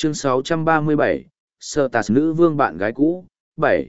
Chương 637, Sơ Tạt nữ vương bạn gái cũ, 7.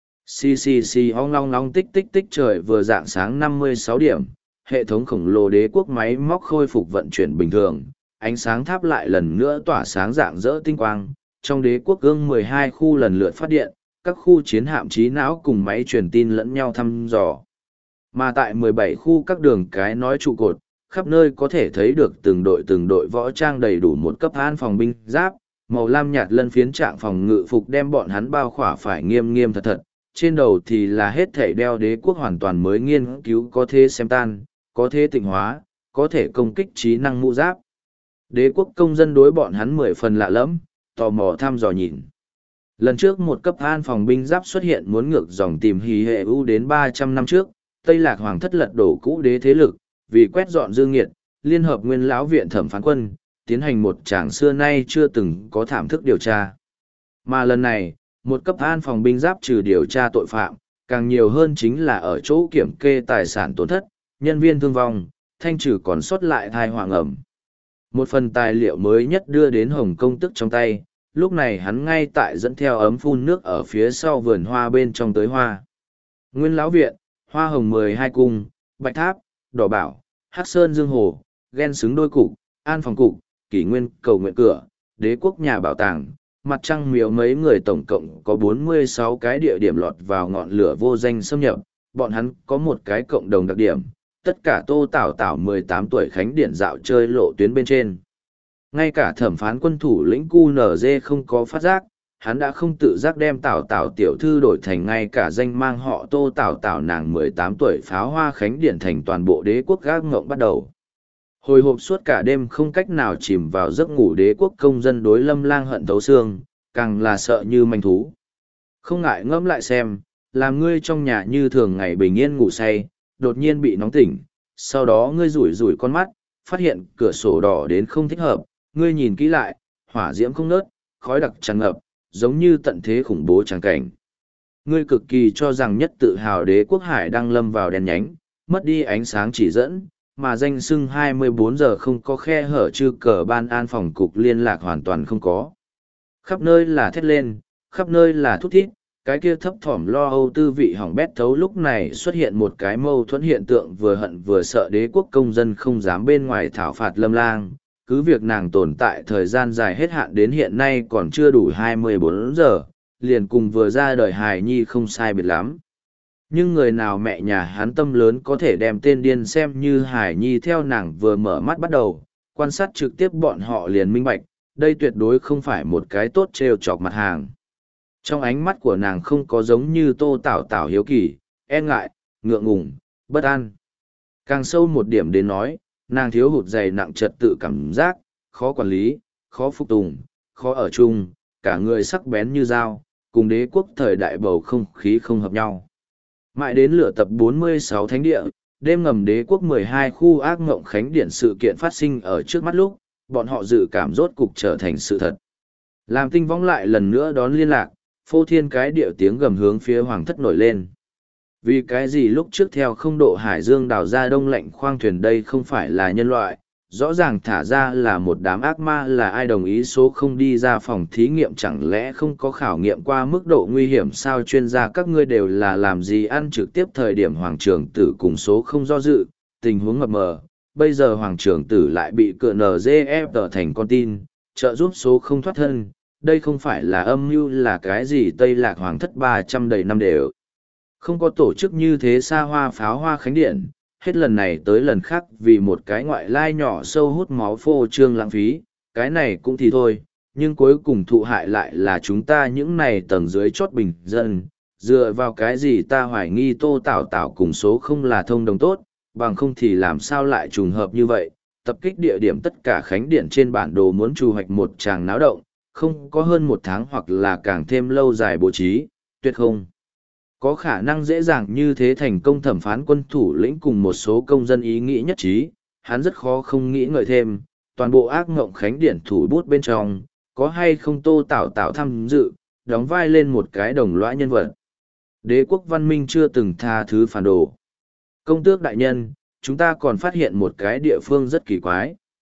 Xì ong long long tích tích tích trời vừa rạng sáng 56 điểm, hệ thống khổng lồ đế quốc máy móc khôi phục vận chuyển bình thường, ánh sáng tháp lại lần nữa tỏa sáng rạng rỡ tinh quang, trong đế quốc gương 12 khu lần lượt phát điện, các khu chiến hạm trí não cùng máy truyền tin lẫn nhau thăm dò. Mà tại 17 khu các đường cái nói trụ cột, khắp nơi có thể thấy được từng đội võ trang đầy đủ một cấp an phòng binh giáp, màu lam nhạt lân phiến trạng phòng ngự phục đem bọn hắn bao khỏa phải nghiêm nghiêm thật thật, trên đầu thì là hết thể đeo đế quốc hoàn toàn mới nghiên cứu có thể xem tan, có thể tịnh hóa, có thể công kích trí năng mũ giáp. Đế quốc công dân đối bọn hắn 10 phần lạ lẫm, tò mò thăm dò nhìn. Lần trước một cấp an phòng binh giáp xuất hiện muốn ngược dòng tìm hí hệ ưu đến 300 năm trước, Tây Lạc Hoàng thất lật đổ cũ đế thế lực, vì quét dọn dương nghiệt, liên hợp nguyên lão viện thẩm phán quân, tiến hành một tràng xưa nay chưa từng có thảm thức điều tra. Mà lần này, một cấp an phòng binh giáp trừ điều tra tội phạm, càng nhiều hơn chính là ở chỗ kiểm kê tài sản tổn thất, nhân viên thương vong, thanh trừ còn sót lại thai hoàng ẩm. Một phần tài liệu mới nhất đưa đến Hồng Công Tức trong tay, lúc này hắn ngay tại dẫn theo ấm phun nước ở phía sau vườn hoa bên trong tới hoa. Nguyên lão viện, hoa hồng 12 cung, bạch tháp, đỏ bảo, hắc sơn dương hồ, ghen xứng đôi cục, an phòng cục, kỷ nguyên cầu nguyện cửa, đế quốc nhà bảo tàng, mặt trăng miếu mấy người tổng cộng có 46 cái địa điểm lọt vào ngọn lửa vô danh xâm nhập, bọn hắn có một cái cộng đồng đặc điểm, tất cả Tô Tảo Tảo 18 tuổi khánh điển dạo chơi lộ tuyến bên trên. Ngay cả thẩm phán quân thủ lĩnh QNZ không có phát giác, hắn đã không tự giác đem Tảo Tảo tiểu thư đổi thành ngay cả danh mang họ Tô Tảo Tảo nàng 18 tuổi pháo hoa khánh điển thành toàn bộ đế quốc gác ngộng bắt đầu. Hồi hộp suốt cả đêm không cách nào chìm vào giấc ngủ đế quốc công dân đối Lâm Lang hận thấu xương, càng là sợ như manh thú. Không ngại ngẫm lại xem, làm ngươi trong nhà như thường ngày bình yên ngủ say, đột nhiên bị nóng tỉnh, sau đó ngươi rủi rủi con mắt, phát hiện cửa sổ đỏ đến không thích hợp, ngươi nhìn kỹ lại, hỏa diễm không nớt, khói đặc tràn ngập, giống như tận thế khủng bố tràng cảnh. Ngươi cực kỳ cho rằng nhất tự hào đế quốc hải đang lâm vào đèn nhánh, mất đi ánh sáng chỉ dẫn, mà danh sưng 24 giờ không có khe hở chư cờ ban an phòng cục liên lạc hoàn toàn không có. Khắp nơi là thét lên, khắp nơi là thút thít, cái kia thấp thỏm lo âu tư vị hỏng bét thấu lúc này xuất hiện một cái mâu thuẫn hiện tượng vừa hận vừa sợ đế quốc công dân không dám bên ngoài thảo phạt Lâm Lang, cứ việc nàng tồn tại thời gian dài hết hạn đến hiện nay còn chưa đủ 24 giờ, liền cùng vừa ra đời hài nhi không sai biệt lắm. Nhưng người nào mẹ nhà hắn tâm lớn có thể đem tên điên xem như hải nhi theo nàng vừa mở mắt bắt đầu, quan sát trực tiếp bọn họ liền minh bạch, đây tuyệt đối không phải một cái tốt trêu chọc mặt hàng. Trong ánh mắt của nàng không có giống như Tô Tảo Tảo hiếu kỳ, e ngại, ngượng ngùng, bất an. Càng sâu một điểm đến nói, nàng thiếu hụt dày nặng trật tự cảm giác, khó quản lý, khó phục tùng, khó ở chung, cả người sắc bén như dao, cùng đế quốc thời đại bầu không khí không hợp nhau. Mãi đến lửa tập 46 thánh địa, đêm ngầm đế quốc 12 khu ác ngộng khánh điển sự kiện phát sinh ở trước mắt lúc, bọn họ dự cảm rốt cục trở thành sự thật. Làm tinh võng lại lần nữa đón liên lạc, phô thiên cái điệu tiếng gầm hướng phía hoàng thất nổi lên. Vì cái gì lúc trước theo không độ hải dương đào ra đông lạnh khoang thuyền đây không phải là nhân loại, rõ ràng thả ra là một đám ác ma là ai đồng ý số không đi ra phòng thí nghiệm chẳng lẽ không có khảo nghiệm qua mức độ nguy hiểm sao chuyên gia các ngươi đều là làm gì ăn trực tiếp thời điểm hoàng trưởng tử cùng số không do dự, tình huống mập mờ, bây giờ hoàng trưởng tử lại bị cựa NGF tờ thành con tin, trợ giúp số không thoát thân, đây không phải là âm mưu là cái gì Tây Lạc Hoàng thất 300 đầy năm đều. Không có tổ chức như thế xa hoa pháo hoa khánh điện, hết lần này tới lần khác vì một cái ngoại lai nhỏ sâu hút máu phô trương lãng phí, cái này cũng thì thôi, nhưng cuối cùng thụ hại lại là chúng ta những này tầng dưới chót bình dân, dựa vào cái gì ta hoài nghi Tô Tảo Tảo cùng số không là thông đồng tốt, bằng không thì làm sao lại trùng hợp như vậy, tập kích địa điểm tất cả khánh điện trên bản đồ muốn trù hoạch một tràng náo động, không có hơn một tháng hoặc là càng thêm lâu dài bố trí, tuyệt không. Có khả năng dễ dàng như thế thành công thẩm phán quân thủ lĩnh cùng một số công dân ý nghĩ nhất trí, hắn rất khó không nghĩ ngợi thêm, toàn bộ ác ngộng khánh điển thủ bút bên trong, có hay không Tô Tảo Tảo tham dự, đóng vai lên một cái đồng lõa nhân vật. Đế quốc văn minh chưa từng tha thứ phản đồ. Công tước đại nhân, chúng ta còn phát hiện một cái địa phương rất kỳ quái.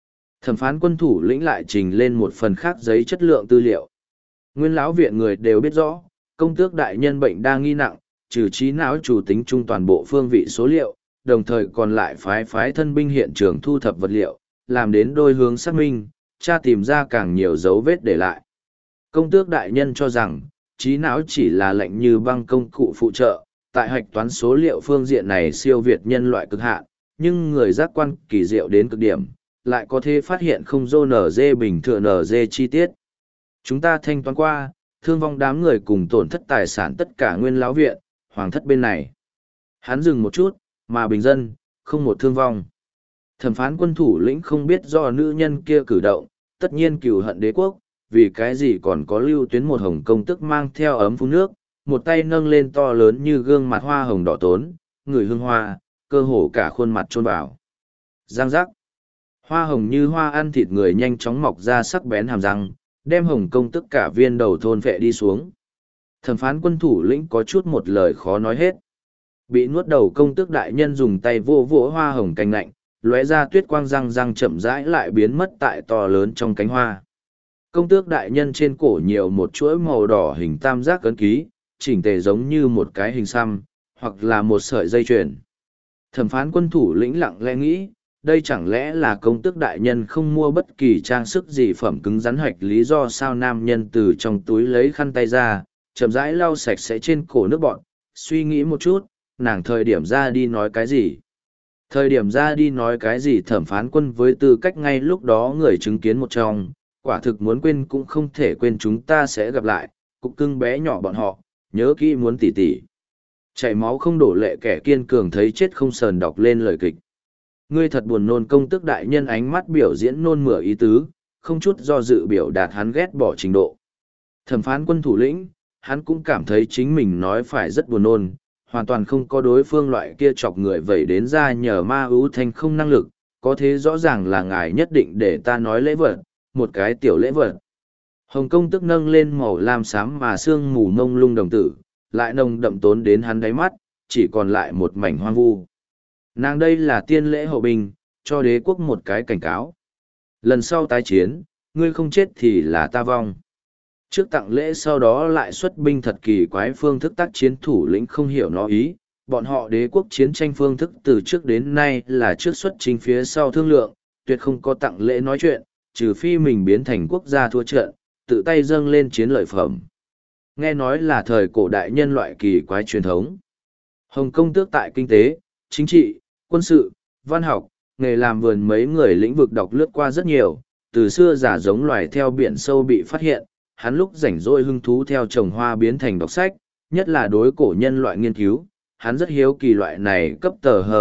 Thẩm phán quân thủ lĩnh lại trình lên một phần khác giấy chất lượng tư liệu. Nguyên lão viện người đều biết rõ, công tước đại nhân bệnh đang nghi nặng, trừ trí não chủ tính chung toàn bộ phương vị số liệu, đồng thời còn lại phái thân binh hiện trường thu thập vật liệu, làm đến đôi hướng xác minh, tra tìm ra càng nhiều dấu vết để lại. Công tước đại nhân cho rằng, trí não chỉ là lệnh như băng công cụ phụ trợ, tại hạch toán số liệu phương diện này siêu việt nhân loại cực hạn, nhưng người giác quan kỳ diệu đến cực điểm, lại có thể phát hiện không dô NG bình thường NG chi tiết. Chúng ta thanh toán qua, thương vong đám người cùng tổn thất tài sản tất cả nguyên lão viện, hoàng thất bên này. Hắn dừng một chút, mà bình dân, không một thương vong. Thẩm phán quân thủ lĩnh không biết do nữ nhân kia cử động, tất nhiên cừu hận đế quốc, vì cái gì còn có lưu tuyến một hồng công tức mang theo ấm phun nước, một tay nâng lên to lớn như gương mặt hoa hồng đỏ tốn, người hương hoa, cơ hồ cả khuôn mặt trôn vào. Giang giác. Hoa hồng như hoa ăn thịt người nhanh chóng mọc ra sắc bén hàm răng, đem hồng công tức cả viên đầu thôn vệ đi xuống. Thẩm phán quân thủ lĩnh có chút một lời khó nói hết. Bị nuốt đầu công tức đại nhân dùng tay vô vỗ hoa hồng canh lạnh, lóe ra tuyết quang răng răng chậm rãi lại biến mất tại to lớn trong cánh hoa. Công tước đại nhân trên cổ nhiều một chuỗi màu đỏ hình tam giác ấn ký, chỉnh tề giống như một cái hình xăm, hoặc là một sợi dây chuyền. Thẩm phán quân thủ lĩnh lặng lẽ nghĩ, đây chẳng lẽ là công tước đại nhân không mua bất kỳ trang sức gì phẩm cứng rắn hạch lý do sao? Nam nhân từ trong túi lấy khăn tay ra, chậm rãi lau sạch sẽ trên cổ nước bọn, suy nghĩ một chút, nàng thời điểm ra đi nói cái gì? Thời điểm ra đi nói cái gì? Thẩm phán quân với tư cách ngay lúc đó người chứng kiến một trong, quả thực muốn quên cũng không thể quên, chúng ta sẽ gặp lại, cục cưng bé nhỏ bọn họ, nhớ kỹ muốn tỉ tỉ. Chảy máu không đổ lệ kẻ kiên cường thấy chết không sờn đọc lên lời kịch. Ngươi thật buồn nôn. Công tước đại nhân ánh mắt biểu diễn nôn mửa ý tứ, không chút do dự biểu đạt hắn ghét bỏ trình độ. Thẩm phán quân thủ lĩnh, hắn cũng cảm thấy chính mình nói phải rất buồn nôn, hoàn toàn không có đối phương loại kia chọc người vẩy đến ra nhờ ma ưu thanh không năng lực, có thế rõ ràng là ngài nhất định để ta nói lễ vật, một cái tiểu lễ vật. Hồng công tức nâng lên màu lam xám mà sương mù mông lung đồng tử, lại nồng đậm tốn đến hắn đáy mắt, chỉ còn lại một mảnh hoang vu. Nàng đây là tiên lễ hậu binh, cho đế quốc một cái cảnh cáo. Lần sau tái chiến, ngươi không chết thì là ta vong. Trước tặng lễ sau đó lại xuất binh thật kỳ quái phương thức tác chiến. Thủ lĩnh không hiểu nó ý, bọn họ đế quốc chiến tranh phương thức từ trước đến nay là trước xuất chính phía sau thương lượng, tuyệt không có tặng lễ nói chuyện, trừ phi mình biến thành quốc gia thua trận, tự tay dâng lên chiến lợi phẩm. Nghe nói là thời cổ đại nhân loại kỳ quái truyền thống. Hồng công tước tại kinh tế, chính trị, quân sự, văn học, nghề làm vườn mấy người lĩnh vực đọc lướt qua rất nhiều, từ xưa giả giống loài theo biển sâu bị phát hiện, hắn lúc rảnh rỗi hứng thú theo trồng hoa biến thành đọc sách, nhất là đối cổ nhân loại nghiên cứu, hắn rất hiếu kỳ loại này cấp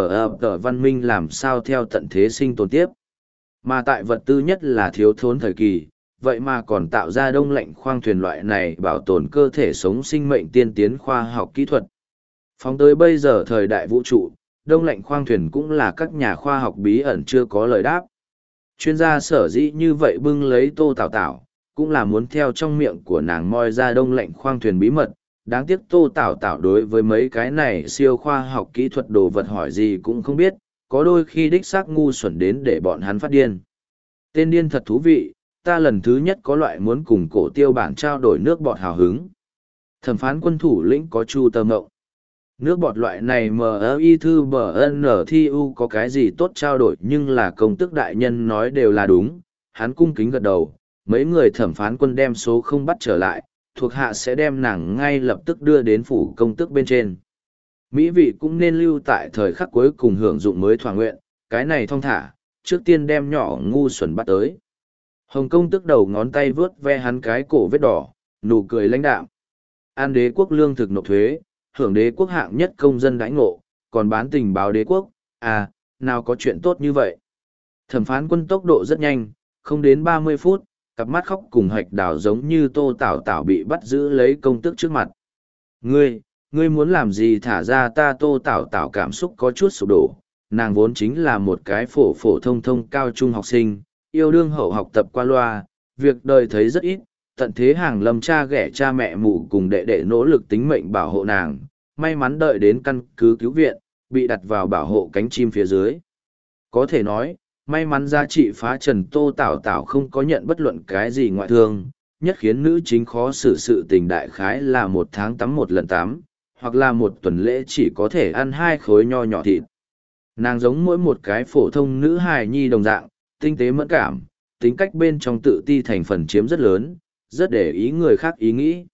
tờ văn minh làm sao theo tận thế sinh tồn tiếp. Mà tại vật tư nhất là thiếu thốn thời kỳ, vậy mà còn tạo ra đông lạnh khoang thuyền loại này bảo tồn cơ thể sống sinh mệnh tiên tiến khoa học kỹ thuật. Phóng tới bây giờ thời đại vũ trụ, đông lạnh khoang thuyền cũng là các nhà khoa học bí ẩn chưa có lời đáp. Chuyên gia sở dĩ như vậy bưng lấy Tô Tảo Tảo, cũng là muốn theo trong miệng của nàng moi ra đông lạnh khoang thuyền bí mật. Đáng tiếc Tô Tảo Tảo đối với mấy cái này siêu khoa học kỹ thuật đồ vật hỏi gì cũng không biết, có đôi khi đích xác ngu xuẩn đến để bọn hắn phát điên. Tên điên thật thú vị, ta lần thứ nhất có loại muốn cùng cổ tiêu bản trao đổi nước bọt hào hứng. Thẩm phán quân thủ lĩnh có chu tâm ngộng. Nước bọt loại này MI thư BNTU có cái gì tốt trao đổi, nhưng là công tước đại nhân nói đều là đúng, hắn cung kính gật đầu, mấy người thẩm phán quân đem số không bắt trở lại, thuộc hạ sẽ đem nàng ngay lập tức đưa đến phủ công tước bên trên. Mỹ vị cũng nên lưu tại thời khắc cuối cùng hưởng dụng mới thỏa nguyện, cái này thong thả, trước tiên đem nhỏ ngu xuẩn bắt tới. Hồng công tước đầu ngón tay vướt ve hắn cái cổ vết đỏ, nụ cười lãnh đạm. An đế quốc lương thực nộp thuế, hưởng đế quốc hạng nhất công dân đãi ngộ, còn bán tình báo đế quốc, à, nào có chuyện tốt như vậy. Thẩm phán quân tốc độ rất nhanh, không đến 30 phút, cặp mắt khóc cùng hạch đào giống như Tô Tảo Tảo bị bắt giữ lấy công tước trước mặt. Ngươi muốn làm gì thả ra ta? Tô Tảo Tảo cảm xúc có chút sụp đổ, nàng vốn chính là một cái phổ thông cao trung học sinh, yêu đương hậu học tập qua loa, việc đời thấy rất ít, tận thế hàng lâm cha ghẻ cha mẹ mụ cùng đệ đệ nỗ lực tính mệnh bảo hộ nàng, may mắn đợi đến căn cứ cứu viện, bị đặt vào bảo hộ cánh chim phía dưới. Có thể nói, May mắn giá trị phá trần Tô Tảo Tảo không có nhận bất luận cái gì ngoại thương, nhất khiến nữ chính khó xử sự tình đại khái là 1 tháng tắm 1 lần tắm, hoặc là 1 tuần lễ chỉ có thể ăn 2 khối nho nhỏ thịt. Nàng giống mỗi một cái phổ thông nữ hài nhi đồng dạng, tinh tế mẫn cảm, tính cách bên trong tự ti thành phần chiếm rất lớn, rất để ý người khác ý nghĩ.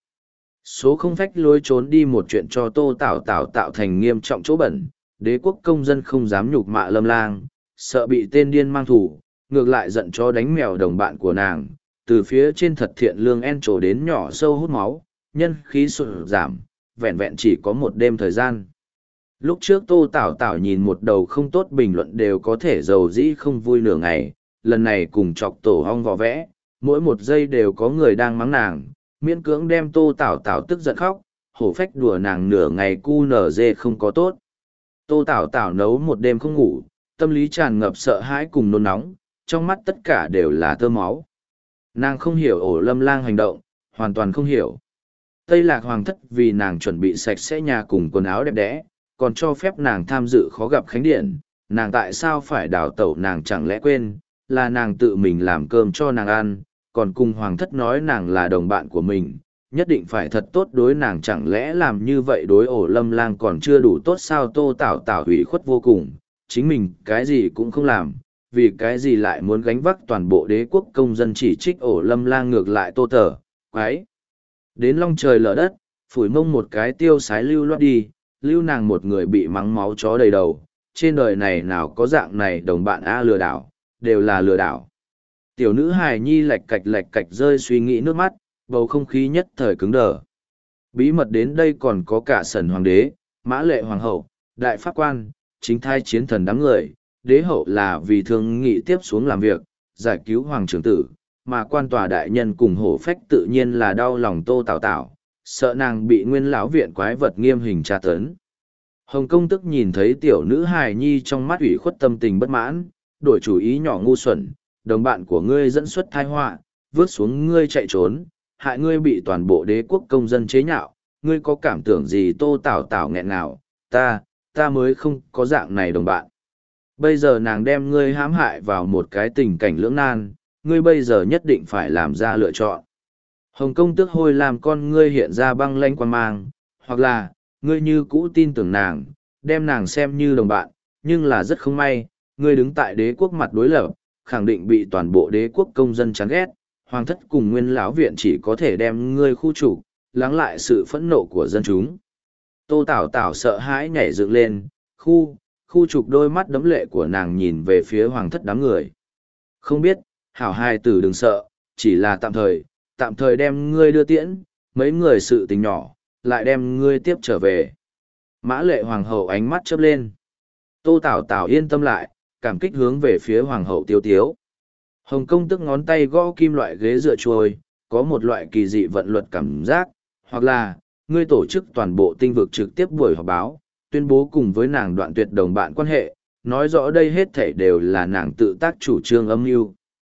Số không phách lối trốn đi một chuyện cho Tô Tảo Tảo tạo thành nghiêm trọng chỗ bẩn, đế quốc công dân không dám nhục mạ Lâm Lang, sợ bị tên điên mang thủ, ngược lại giận cho đánh mèo đồng bạn của nàng, từ phía trên thật thiện lương en trổ đến nhỏ sâu hút máu, nhân khí sụt giảm, vẹn vẹn chỉ có 1 đêm thời gian. Lúc trước Tô Tảo Tảo nhìn một đầu không tốt bình luận đều có thể giàu dĩ không vui nửa ngày, lần này cùng chọc tổ hong vò vẽ, mỗi 1 giây đều có người đang mắng nàng, miễn cưỡng đem Tô Tảo Tảo tức giận khóc, hổ phách đùa nàng nửa ngày cu nở dê không có tốt. Tô Tảo Tảo nấu 1 đêm không ngủ, tâm lý tràn ngập sợ hãi cùng nôn nóng, trong mắt tất cả đều là tơ máu. Nàng không hiểu ổ Lâm Lang hành động, hoàn toàn không hiểu. Tây Lạc Hoàng thất vì nàng chuẩn bị sạch sẽ nhà cùng quần áo đẹp đẽ, còn cho phép nàng tham dự khó gặp khánh điện, nàng tại sao phải đào tẩu, nàng chẳng lẽ quên, là nàng tự mình làm cơm cho nàng ăn, còn cùng Hoàng thất nói nàng là đồng bạn của mình, nhất định phải thật tốt đối nàng, chẳng lẽ làm như vậy đối ổ Lâm Lang còn chưa đủ tốt sao? Tô Tảo Tảo ủy khuất vô cùng, chính mình cái gì cũng không làm, vì cái gì lại muốn gánh vác toàn bộ đế quốc công dân chỉ trích ổ Lâm Lang, ngược lại Tô Tở, quái. Đến long trời lở đất, phủi mông một cái tiêu sái lưu loát đi, lưu nàng một người bị mắng máu chó đầy đầu, trên đời này nào có dạng này đồng bạn a, lừa đảo, đều là lừa đảo. Tiểu nữ hài nhi lạch cạch rơi suy nghĩ nước mắt, bầu không khí nhất thời cứng đờ. Bí mật đến đây còn có cả Sẩn Hoàng đế, Mã Lệ Hoàng hậu, đại pháp quan, chính thai chiến thần đám người, đế hậu là vì thương nghị tiếp xuống làm việc, giải cứu hoàng trưởng tử, mà quan tòa đại nhân cùng hổ phách tự nhiên là đau lòng Tô Tảo Tảo, sợ nàng bị nguyên lão viện quái vật nghiêm hình tra tấn. Hồng công tức nhìn thấy tiểu nữ hài nhi trong mắt ủy khuất, tâm tình bất mãn, đổi chủ ý nhỏ ngu xuẩn, đồng bạn của ngươi dẫn xuất tai họa, vứt xuống ngươi chạy trốn, hại ngươi bị toàn bộ đế quốc công dân chế nhạo, ngươi có cảm tưởng gì? Tô Tảo Tảo nghẹn ngào, ta mới không có dạng này đồng bạn. Bây giờ nàng đem ngươi hãm hại vào một cái tình cảnh lưỡng nan, ngươi bây giờ nhất định phải làm ra lựa chọn. Hồng công tước hôi làm con ngươi hiện ra băng lanh quan mang, hoặc là, ngươi như cũ tin tưởng nàng, đem nàng xem như đồng bạn, nhưng là rất không may, ngươi đứng tại đế quốc mặt đối lập, khẳng định bị toàn bộ đế quốc công dân chán ghét, hoàng thất cùng nguyên lão viện chỉ có thể đem ngươi khu trục, lắng lại sự phẫn nộ của dân chúng. Tô Tảo Tảo sợ hãi nhảy dựng lên, khu trục, đôi mắt đẫm lệ của nàng nhìn về phía hoàng thất đám người. Không biết, hảo hài tử đừng sợ, chỉ là tạm thời đem ngươi đưa tiễn, mấy người sự tình nhỏ, lại đem ngươi tiếp trở về. Mã Lệ Hoàng hậu ánh mắt chớp lên. Tô Tảo Tảo yên tâm lại, cảm kích hướng về phía hoàng hậu Tiếu Tiếu. Hồng công tức ngón tay gõ kim loại ghế dựa trôi, có một loại kỳ dị vận luật cảm giác, hoặc là, ngươi tổ chức toàn bộ tinh vực trực tiếp buổi họp báo, tuyên bố cùng với nàng đoạn tuyệt đồng bạn quan hệ, nói rõ đây hết thảy đều là nàng tự tác chủ trương âm mưu.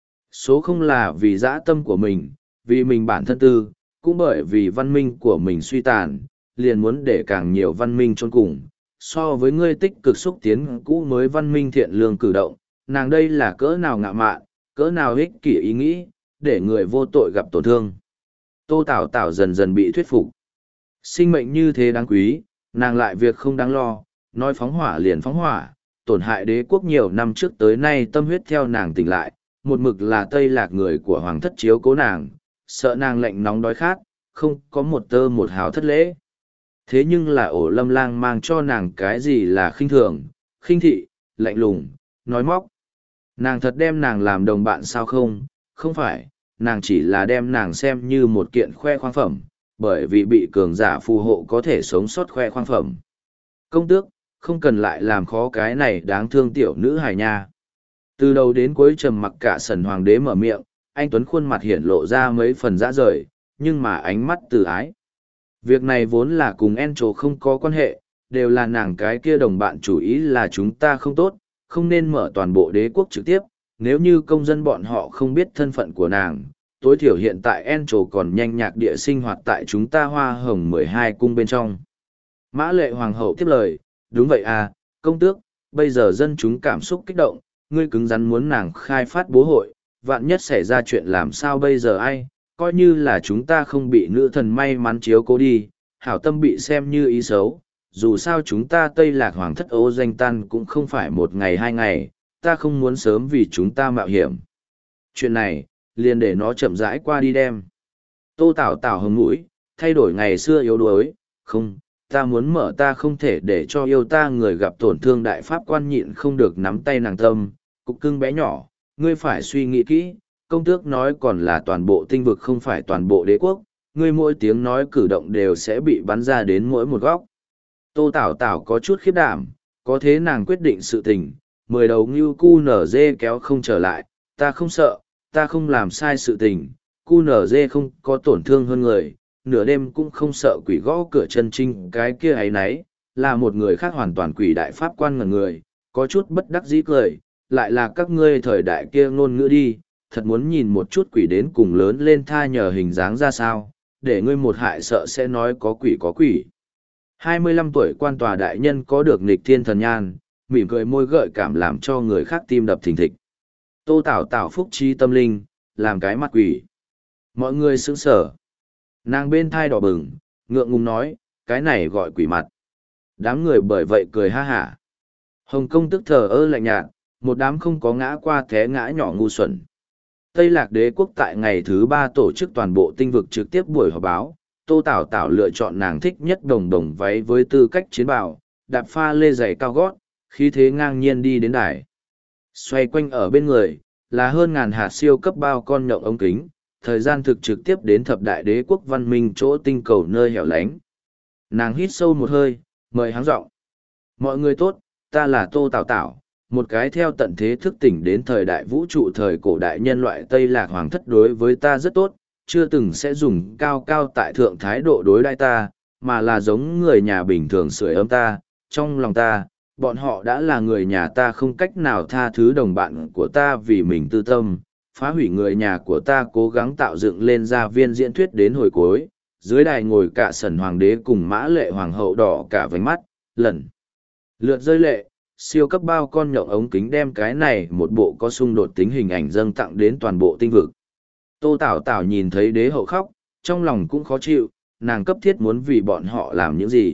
Số không là vì dã tâm của mình, vì mình bản thân tư, cũng bởi vì văn minh của mình suy tàn, liền muốn để càng nhiều văn minh chôn cùng. So với ngươi tích cực xúc tiến cũ mới văn minh thiện lương cử động, nàng đây là cỡ nào ngạo mạn, cỡ nào ích kỷ ý nghĩ, để người vô tội gặp tổn thương. Tô Tảo Tảo dần dần bị thuyết phục. Sinh mệnh như thế đáng quý, nàng lại việc không đáng lo, nói phóng hỏa liền phóng hỏa, tổn hại đế quốc nhiều năm trước tới nay tâm huyết theo nàng tỉnh lại, một mực là Tây Lạc người của hoàng thất chiếu cố nàng, sợ nàng lạnh nóng đói khát, không có một tơ một hào thất lễ. Thế nhưng là ổ Lâm Lang mang cho nàng cái gì là khinh thường, khinh thị, lạnh lùng, nói móc. Nàng thật đem nàng làm đồng bạn sao? Không phải, nàng chỉ là đem nàng xem như một kiện khoe khoang phẩm, bởi vì bị cường giả phù hộ có thể sống sót khoe khoang phẩm. Công tước, không cần lại làm khó cái này đáng thương tiểu nữ hài nha. Từ đầu đến cuối trầm mặc cả Sẩn Hoàng đế mở miệng, anh Tuấn khuôn mặt hiển lộ ra mấy phần dã rời, nhưng mà ánh mắt từ ái. Việc này vốn là cùng Encho không có quan hệ, đều là nàng cái kia đồng bạn, chủ ý là chúng ta không tốt, không nên mở toàn bộ đế quốc trực tiếp, nếu như công dân bọn họ không biết thân phận của nàng, tối thiểu hiện tại Encho còn nhanh nhạc địa sinh hoạt tại chúng ta Hoa Hồng 12 cung bên trong. Mã Lệ Hoàng hậu tiếp lời, đúng vậy à, công tước, bây giờ dân chúng cảm xúc kích động, ngươi cứng rắn muốn nàng khai phát bố hội, vạn nhất xảy ra chuyện làm sao bây giờ ai, coi như là chúng ta không bị nữ thần may mắn chiếu cố đi, hảo tâm bị xem như ý xấu, dù sao chúng ta Tây Lạc Hoàng thất ô danh tan cũng không phải một ngày hai ngày, ta không muốn sớm vì chúng ta mạo hiểm. Chuyện này, liền để nó chậm rãi qua đi đem. Tô Tảo Tảo hứng mũi, thay đổi ngày xưa yếu đuối, không, ta muốn mở ta không thể để cho yêu ta người gặp tổn thương đại pháp quan nhịn không được nắm tay nàng tâm, cục cưng bé nhỏ, ngươi phải suy nghĩ kỹ, công tước nói còn là toàn bộ tinh vực không phải toàn bộ đế quốc, ngươi mỗi tiếng nói cử động đều sẽ bị bắn ra đến mỗi một góc. Tô Tảo Tảo có chút khiếp đảm, có thế nàng quyết định sự tình, 10 đầu ngưu cu nở dê kéo không trở lại, ta không sợ, ta không làm sai sự tình, cu nở dê không có tổn thương hơn người, nửa đêm cũng không sợ quỷ gõ cửa chân trinh cái kia ấy nấy, là một người khác hoàn toàn quỷ đại pháp quan ngần người, có chút bất đắc dĩ cười, lại là các ngươi thời đại kia ngôn ngữ đi, thật muốn nhìn một chút quỷ đến cùng lớn lên tha nhờ hình dáng ra sao, để ngươi một hại sợ sẽ nói có quỷ có quỷ. 25 tuổi quan tòa đại nhân có được nghịch thiên thần nhan, mỉm cười môi gợi cảm làm cho người khác tim đập thình thịch. Tô Tảo Tảo phúc trí tâm linh, làm cái mặt quỷ. Mọi người sững sờ. Nàng bên thai đỏ bừng, ngượng ngùng nói, cái này gọi quỷ mặt. Đám người bởi vậy cười ha hả. Hồng Công tức thờ ơ lạnh nhạt, một đám không có ngã qua té ngã nhỏ ngu xuẩn. Tây Lạc Đế quốc tại ngày thứ 3 tổ chức toàn bộ tinh vực trực tiếp buổi họp báo, Tô Tảo Tảo lựa chọn nàng thích nhất đồng đồng váy với tư cách chiến bào, đạp pha lê giày cao gót, khí thế ngang nhiên đi đến đài. Xoay quanh ở bên người, là hơn ngàn hạt siêu cấp bao con nhộng ống kính, thời gian thực trực tiếp đến thập đại đế quốc văn minh chỗ tinh cầu nơi hẻo lánh. Nàng hít sâu một hơi, mời háng giọng. Mọi người tốt, ta là Tô Tảo Tảo, một cái theo tận thế thức tỉnh đến thời đại vũ trụ thời cổ đại nhân loại Tây Lạc Hoàng thất đối với ta rất tốt, chưa từng sẽ dùng cao cao tại thượng thái độ đối đãi ta, mà là giống người nhà bình thường sưởi ấm ta, trong lòng ta, bọn họ đã là người nhà ta không cách nào tha thứ đồng bạn của ta vì mình tư tâm, phá hủy người nhà của ta cố gắng tạo dựng lên gia viên diễn thuyết đến hồi cuối, dưới đài ngồi cả sẩn hoàng đế cùng mã lệ hoàng hậu đỏ cả vánh mắt, lần lượt rơi lệ, siêu cấp bao con nhộng ống kính đem cái này một bộ có xung đột tính hình ảnh dâng tặng đến toàn bộ tinh vực. Tô Tảo Tảo nhìn thấy đế hậu khóc, trong lòng cũng khó chịu, nàng cấp thiết muốn vì bọn họ làm những gì.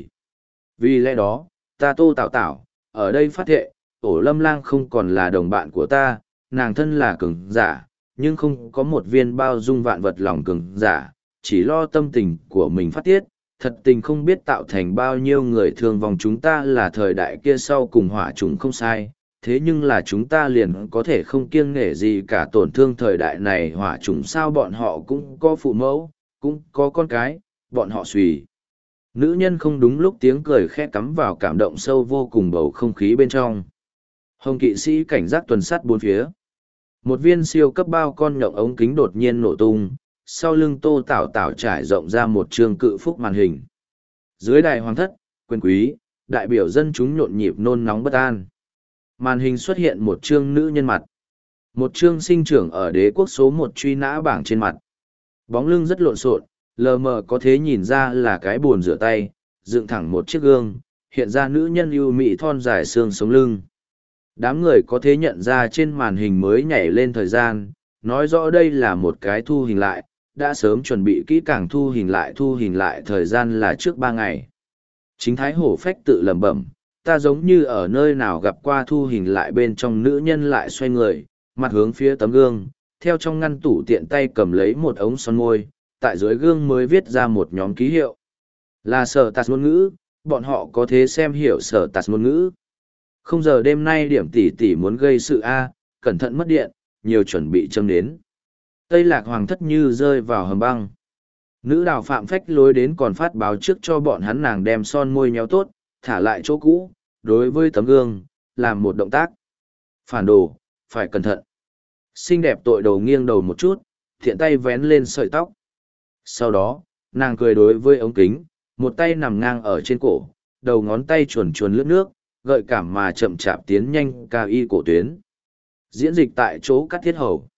Vì lẽ đó, ta Tô Tảo Tảo, ở đây phát thệ, Ổ Lâm Lang không còn là đồng bạn của ta, nàng thân là cường giả, nhưng không có một viên bao dung vạn vật lòng cường giả, chỉ lo tâm tình của mình phát tiết, thật tình không biết tạo thành bao nhiêu người thương vong chúng ta là thời đại kia sau cùng hỏa trùng không sai, thế nhưng là chúng ta liền có thể không kiêng nể gì cả tổn thương thời đại này hỏa trùng sao bọn họ cũng có phụ mẫu, cũng có con cái, bọn họ suy. Nữ nhân không đúng lúc tiếng cười khẽ cắm vào cảm động sâu vô cùng bầu không khí bên trong. Hồng kỵ sĩ cảnh giác tuần sát bốn phía. Một viên siêu cấp bao con nhộng ống kính đột nhiên nổ tung, sau lưng Tô Tảo Tảo trải rộng ra một trường cự phúc màn hình. Dưới đài hoàng thất, quyền quý, đại biểu dân chúng nhộn nhịp nôn nóng bất an. Màn hình xuất hiện một chương nữ nhân mặt. Một chương sinh trưởng ở đế quốc số 1 truy nã bảng trên mặt. Bóng lưng rất lộn xộn, lờ mờ có thể nhìn ra là cái bồn rửa tay, dựng thẳng một chiếc gương, hiện ra nữ nhân ưu mị thon dài xương sống lưng. Đám người có thể nhận ra trên màn hình mới nhảy lên thời gian, nói rõ đây là một cái thu hình lại, đã sớm chuẩn bị kỹ càng thu hình lại thời gian là trước 3 ngày. Chính Thái Hổ Phách tự lẩm bẩm, ta giống như ở nơi nào gặp qua thu hình lại bên trong nữ nhân lại xoay người, mặt hướng phía tấm gương, theo trong ngăn tủ tiện tay cầm lấy một ống son môi, tại dưới gương mới viết ra một nhóm ký hiệu. Là sở tạt ngôn ngữ, bọn họ có thể xem hiểu sở tạt ngôn ngữ. Không giờ đêm nay điểm tỷ tỷ muốn gây sự A, cẩn thận mất điện, nhiều chuẩn bị châm đến. Tây Lạc Hoàng thất như rơi vào hầm băng. Nữ đào phạm phách lối đến còn phát báo trước cho bọn hắn nàng đem son môi nhéo tốt, thả lại chỗ cũ, đối với tấm gương, làm một động tác. Phản đồ, phải cẩn thận. Xinh đẹp tội đồ nghiêng đầu một chút, thiện tay vén lên sợi tóc. Sau đó, nàng cười đối với ống kính, một tay nằm ngang ở trên cổ, đầu ngón tay chuồn chuồn lướt nước, gợi cảm mà chậm chạp tiến nhanh cao y cổ tuyến. Diễn dịch tại chỗ cắt thiết hầu.